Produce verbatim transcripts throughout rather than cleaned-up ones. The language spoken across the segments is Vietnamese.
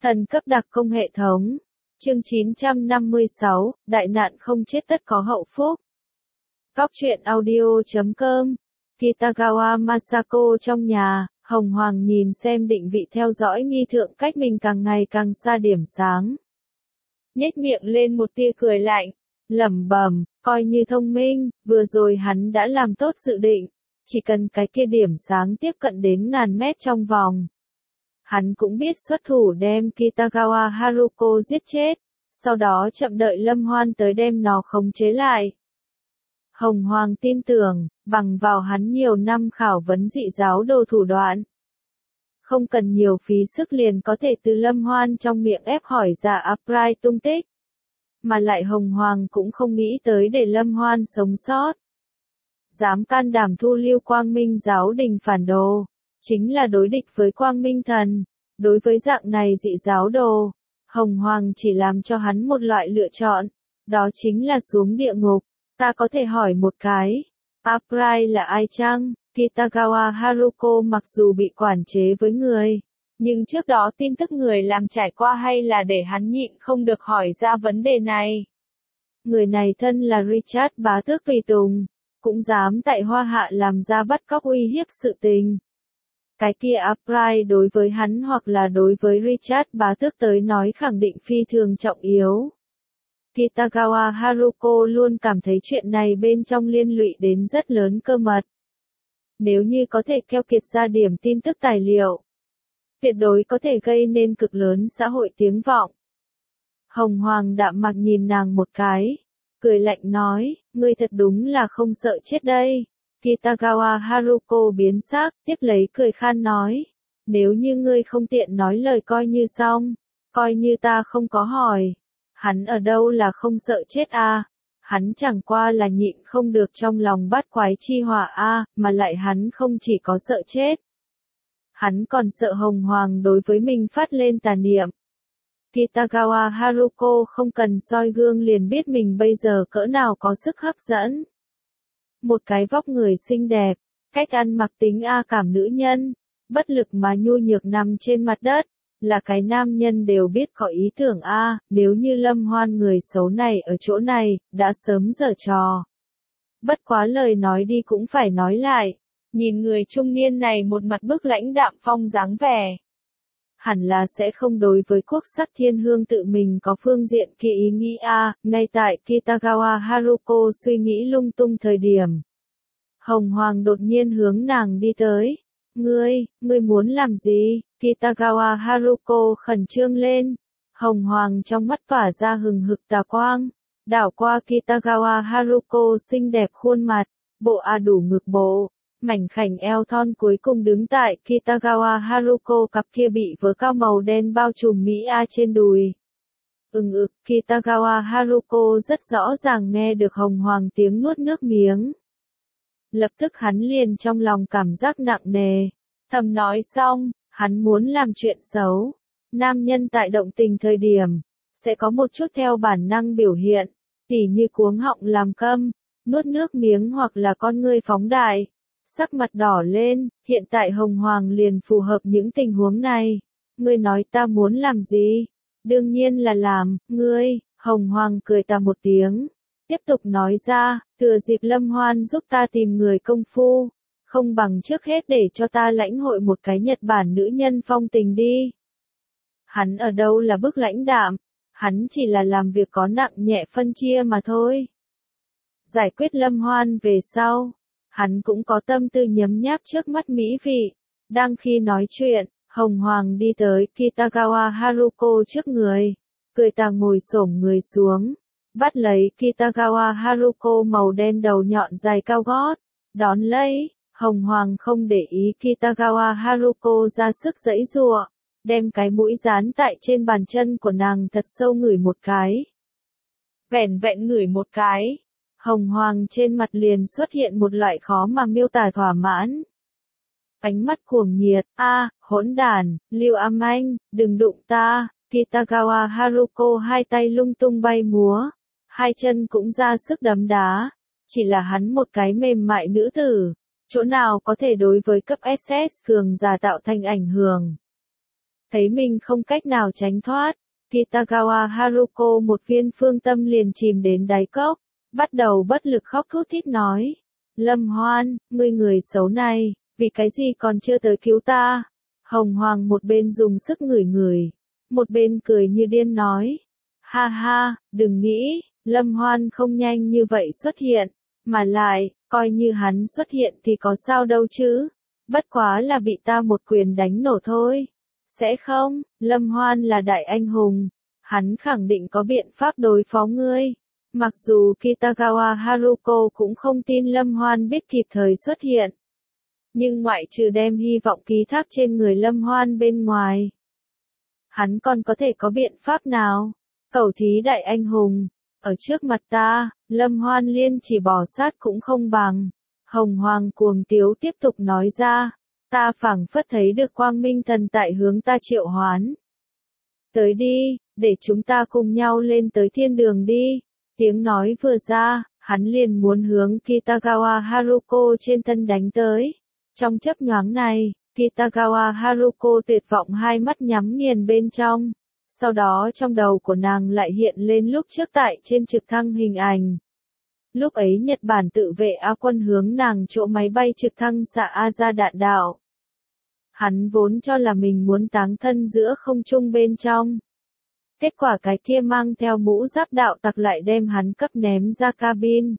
Thần cấp đặc công hệ thống. Chương chín trăm năm mươi sáu, đại nạn không chết tất có hậu phúc. Góc truyện audio chấm com. Kitagawa Masako trong nhà, Hồng Hoàng nhìn xem định vị theo dõi nghi thượng cách mình càng ngày càng xa điểm sáng. Nhếch miệng lên một tia cười lạnh, lẩm bẩm, coi như thông minh, vừa rồi hắn đã làm tốt dự định, chỉ cần cái kia điểm sáng tiếp cận đến ngàn mét trong vòng. Hắn cũng biết xuất thủ đem Kitagawa Haruko giết chết, sau đó chậm đợi Lâm Hoan tới đem nó khống chế lại. Hồng Hoàng tin tưởng, bằng vào hắn nhiều năm khảo vấn dị giáo đồ thủ đoạn. Không cần nhiều phí sức liền có thể từ Lâm Hoan trong miệng ép hỏi ra Upright tung tích. Mà lại Hồng Hoàng cũng không nghĩ tới để Lâm Hoan sống sót. Dám can đảm thu lưu Quang Minh giáo đình phản đồ, chính là đối địch với Quang Minh thần. Đối với dạng này dị giáo đồ, Hồng Hoàng chỉ làm cho hắn một loại lựa chọn, đó chính là xuống địa ngục. Ta có thể hỏi một cái, Upright là ai chăng? Kitagawa Haruko mặc dù bị quản chế với người, nhưng trước đó tin tức người làm trải qua hay là để hắn nhịn không được hỏi ra vấn đề này. Người này thân là Richard bá tước tùy tùng, cũng dám tại Hoa Hạ làm ra bắt cóc uy hiếp sự tình. Cái kia Upright đối với hắn hoặc là đối với Richard bá tước tới nói khẳng định phi thường trọng yếu. Kitagawa Haruko luôn cảm thấy chuyện này bên trong liên lụy đến rất lớn cơ mật. Nếu như có thể keo kiệt ra điểm tin tức tài liệu, tuyệt đối có thể gây nên cực lớn xã hội tiếng vọng. Hồng Hoàng đạm mạc nhìn nàng một cái, cười lạnh nói, ngươi thật đúng là không sợ chết đây. Kitagawa Haruko biến sắc, tiếp lấy cười khan nói, nếu như ngươi không tiện nói lời coi như xong, coi như ta không có hỏi. Hắn ở đâu là không sợ chết a? À? Hắn chẳng qua là nhịn không được trong lòng bát quái chi hỏa a, à, mà lại hắn không chỉ có sợ chết. Hắn còn sợ Hồng Hoàng đối với mình phát lên tà niệm. Kitagawa Haruko không cần soi gương liền biết mình bây giờ cỡ nào có sức hấp dẫn. Một cái vóc người xinh đẹp, cách ăn mặc tính a cảm nữ nhân, bất lực mà nhu nhược nằm trên mặt đất, là cái nam nhân đều biết có ý tưởng a, nếu như Lâm Hoan người xấu này ở chỗ này, đã sớm giở trò. Bất quá lời nói đi cũng phải nói lại, nhìn người trung niên này một mặt bức lãnh đạm phong dáng vẻ. Hẳn là sẽ không đối với quốc sắc thiên hương tự mình có phương diện kia ý nghĩ a, ngay tại Kitagawa Haruko suy nghĩ lung tung thời điểm. Hồng Hoàng đột nhiên hướng nàng đi tới. Ngươi, ngươi muốn làm gì? Kitagawa Haruko khẩn trương lên. Hồng Hoàng trong mắt tỏa ra hừng hực tà quang. Đảo qua Kitagawa Haruko xinh đẹp khuôn mặt, bộ a đủ ngực bộ. Mảnh khảnh eo thon cuối cùng đứng tại Kitagawa Haruko cặp kia bị vớ cao màu đen bao trùm Mỹ A trên đùi. Ừng ực, Kitagawa Haruko rất rõ ràng nghe được Hồng Hoàng tiếng nuốt nước miếng. Lập tức hắn liền trong lòng cảm giác nặng nề. Thầm nói xong, hắn muốn làm chuyện xấu. Nam nhân tại động tình thời điểm, sẽ có một chút theo bản năng biểu hiện, tỉ như cuống họng làm câm, nuốt nước miếng hoặc là con ngươi phóng đại. Sắc mặt đỏ lên, hiện tại Hồng Hoàng liền phù hợp những tình huống này. Ngươi nói ta muốn làm gì? Đương nhiên là làm, ngươi, Hồng Hoàng cười ta một tiếng. Tiếp tục nói ra, thừa dịp Lâm Hoan giúp ta tìm người công phu. Không bằng trước hết để cho ta lãnh hội một cái Nhật Bản nữ nhân phong tình đi. Hắn ở đâu là bức lãnh đạm, hắn chỉ là làm việc có nặng nhẹ phân chia mà thôi. Giải quyết Lâm Hoan về sau. Hắn cũng có tâm tư nhấm nháp trước mắt mỹ vị. Đang khi nói chuyện, Hồng Hoàng đi tới Kitagawa Haruko trước người. Cười ta ngồi xổm người xuống. Bắt lấy Kitagawa Haruko màu đen đầu nhọn dài cao gót. Đón lấy, Hồng Hoàng không để ý Kitagawa Haruko ra sức giãy giụa. Đem cái mũi dán tại trên bàn chân của nàng thật sâu ngửi một cái. Vẻn vẹn ngửi một cái. Hồng Hoàng trên mặt liền xuất hiện một loại khó mà miêu tả thỏa mãn. Ánh mắt cuồng nhiệt, a, à, hỗn đản, Lưu Am Anh, đừng đụng ta. Kitagawa Haruko hai tay lung tung bay múa, hai chân cũng ra sức đấm đá. Chỉ là hắn một cái mềm mại nữ tử, chỗ nào có thể đối với cấp ét ét cường giả tạo thành ảnh hưởng. Thấy mình không cách nào tránh thoát, Kitagawa Haruko một viên phương tâm liền chìm đến đáy cốc, bắt đầu bất lực khóc thút thít nói. Lâm Hoan, ngươi người xấu này, vì cái gì còn chưa tới cứu ta? Hồng Hoàng một bên dùng sức ngửi ngửi, một bên cười như điên nói. Ha ha, đừng nghĩ, Lâm Hoan không nhanh như vậy xuất hiện, mà lại, coi như hắn xuất hiện thì có sao đâu chứ, bất quá là bị ta một quyền đánh nổ thôi. Sẽ không, Lâm Hoan là đại anh hùng, hắn khẳng định có biện pháp đối phó ngươi. Mặc dù Kitagawa Haruko cũng không tin Lâm Hoan biết kịp thời xuất hiện, nhưng ngoại trừ đem hy vọng ký thác trên người Lâm Hoan bên ngoài, hắn còn có thể có biện pháp nào? Cẩu thí đại anh hùng, ở trước mặt ta, Lâm Hoan liên chỉ bỏ sát cũng không bằng. Hồng Hoàng cuồng tiếu tiếp tục nói ra, ta phảng phất thấy được quang minh thần tại hướng ta triệu hoán. Tới đi, để chúng ta cùng nhau lên tới thiên đường đi. Tiếng nói vừa ra, hắn liền muốn hướng Kitagawa Haruko trên thân đánh tới. Trong chớp nhoáng này, Kitagawa Haruko tuyệt vọng hai mắt nhắm nghiền bên trong. Sau đó trong đầu của nàng lại hiện lên lúc trước tại trên trực thăng hình ảnh. Lúc ấy Nhật Bản tự vệ Á quân hướng nàng chỗ máy bay trực thăng xạ A ra đạn đạo. Hắn vốn cho là mình muốn táng thân giữa không trung bên trong. Kết quả cái kia mang theo mũ giáp đạo tặc lại đem hắn cấp ném ra cabin.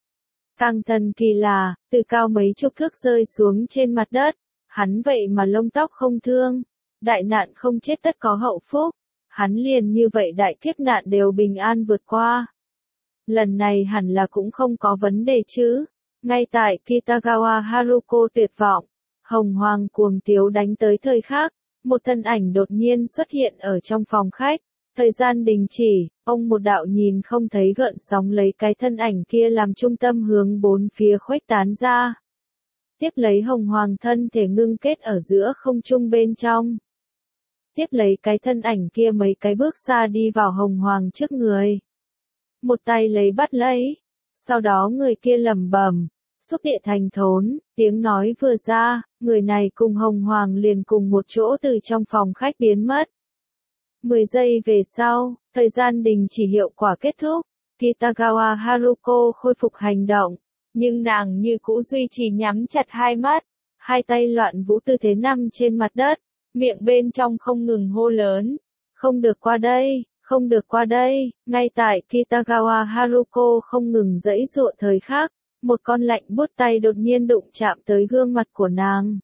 Càng thần kỳ là, từ cao mấy chục thước rơi xuống trên mặt đất, hắn vậy mà lông tóc không thương. Đại nạn không chết tất có hậu phúc, hắn liền như vậy đại kiếp nạn đều bình an vượt qua. Lần này hẳn là cũng không có vấn đề chứ. Ngay tại Kitagawa Haruko tuyệt vọng, Hồng Hoàng cuồng tiếu đánh tới thời khắc, một thân ảnh đột nhiên xuất hiện ở trong phòng khách. Thời gian đình chỉ, ông một đạo nhìn không thấy gợn sóng lấy cái thân ảnh kia làm trung tâm hướng bốn phía khuếch tán ra. Tiếp lấy Hồng Hoàng thân thể ngưng kết ở giữa không trung bên trong. Tiếp lấy cái thân ảnh kia mấy cái bước xa đi vào Hồng Hoàng trước người. Một tay lấy bắt lấy. Sau đó người kia lẩm bẩm, xúc địa thành thốn, tiếng nói vừa ra, người này cùng Hồng Hoàng liền cùng một chỗ từ trong phòng khách biến mất. mười giây về sau, thời gian đình chỉ hiệu quả kết thúc, Kitagawa Haruko khôi phục hành động, nhưng nàng như cũ duy trì nhắm chặt hai mắt, hai tay loạn vũ tư thế nằm trên mặt đất, miệng bên trong không ngừng hô lớn, không được qua đây, không được qua đây. Ngay tại Kitagawa Haruko không ngừng giãy giụa thời khắc, một con lạnh buốt tay đột nhiên đụng chạm tới gương mặt của nàng.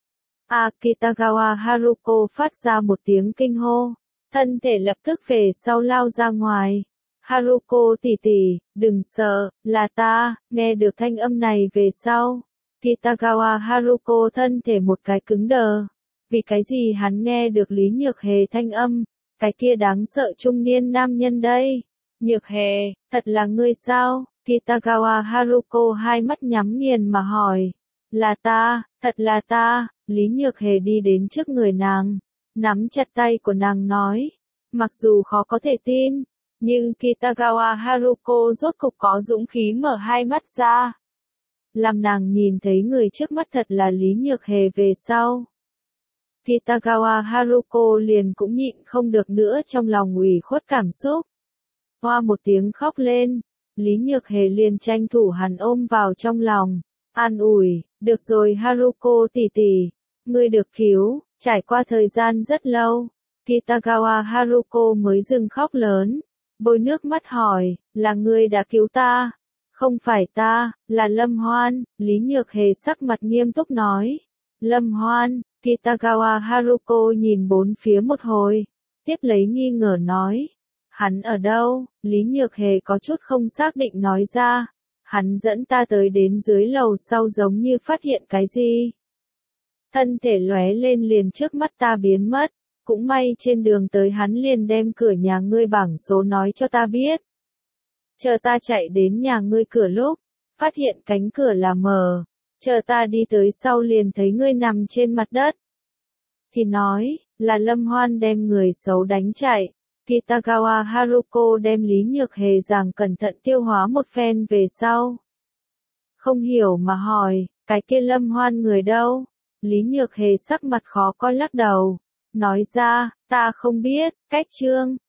À, Kitagawa Haruko phát ra một tiếng kinh hô. Thân thể lập tức về sau lao ra ngoài. Haruko tỷ tỷ, đừng sợ, là ta. Nghe được thanh âm này về sau, Kitagawa Haruko thân thể một cái cứng đờ. Vì cái gì hắn nghe được Lý Nhược Hề thanh âm, cái kia đáng sợ trung niên nam nhân đây. Nhược Hề, thật là ngươi sao? Kitagawa Haruko hai mắt nhắm nghiền mà hỏi. Là ta, thật là ta. Lý Nhược Hề đi đến trước người nàng, nắm chặt tay của nàng nói, mặc dù khó có thể tin, nhưng Kitagawa Haruko rốt cục có dũng khí mở hai mắt ra. Làm nàng nhìn thấy người trước mắt thật là Lý Nhược Hề về sau. Kitagawa Haruko liền cũng nhịn không được nữa trong lòng ủy khuất cảm xúc. Hoa một tiếng khóc lên, Lý Nhược Hề liền tranh thủ hắn ôm vào trong lòng, an ủi, được rồi Haruko tỷ tỷ, ngươi được cứu. Trải qua thời gian rất lâu, Kitagawa Haruko mới dừng khóc lớn, bôi nước mắt hỏi, là ngươi đã cứu ta? Không phải ta, là Lâm Hoan. Lý Nhược Hề sắc mặt nghiêm túc nói. Lâm Hoan. Kitagawa Haruko nhìn bốn phía một hồi, tiếp lấy nghi ngờ nói. Hắn ở đâu? Lý Nhược Hề có chút không xác định nói ra. Hắn dẫn ta tới đến dưới lầu sau giống như phát hiện cái gì. Thân thể lóe lên liền trước mắt ta biến mất, cũng may trên đường tới hắn liền đem cửa nhà ngươi bảng số nói cho ta biết. Chờ ta chạy đến nhà ngươi cửa lúc, phát hiện cánh cửa là mở, chờ ta đi tới sau liền thấy ngươi nằm trên mặt đất. Thì nói, là Lâm Hoan đem người xấu đánh chạy. Kitagawa Haruko đem Lý Nhược Hề giảng cẩn thận tiêu hóa một phen về sau. Không hiểu mà hỏi, cái kia Lâm Hoan người đâu? Lý Nhược Hề sắc mặt khó coi lắc đầu. nói ra, ta không biết, cách chương.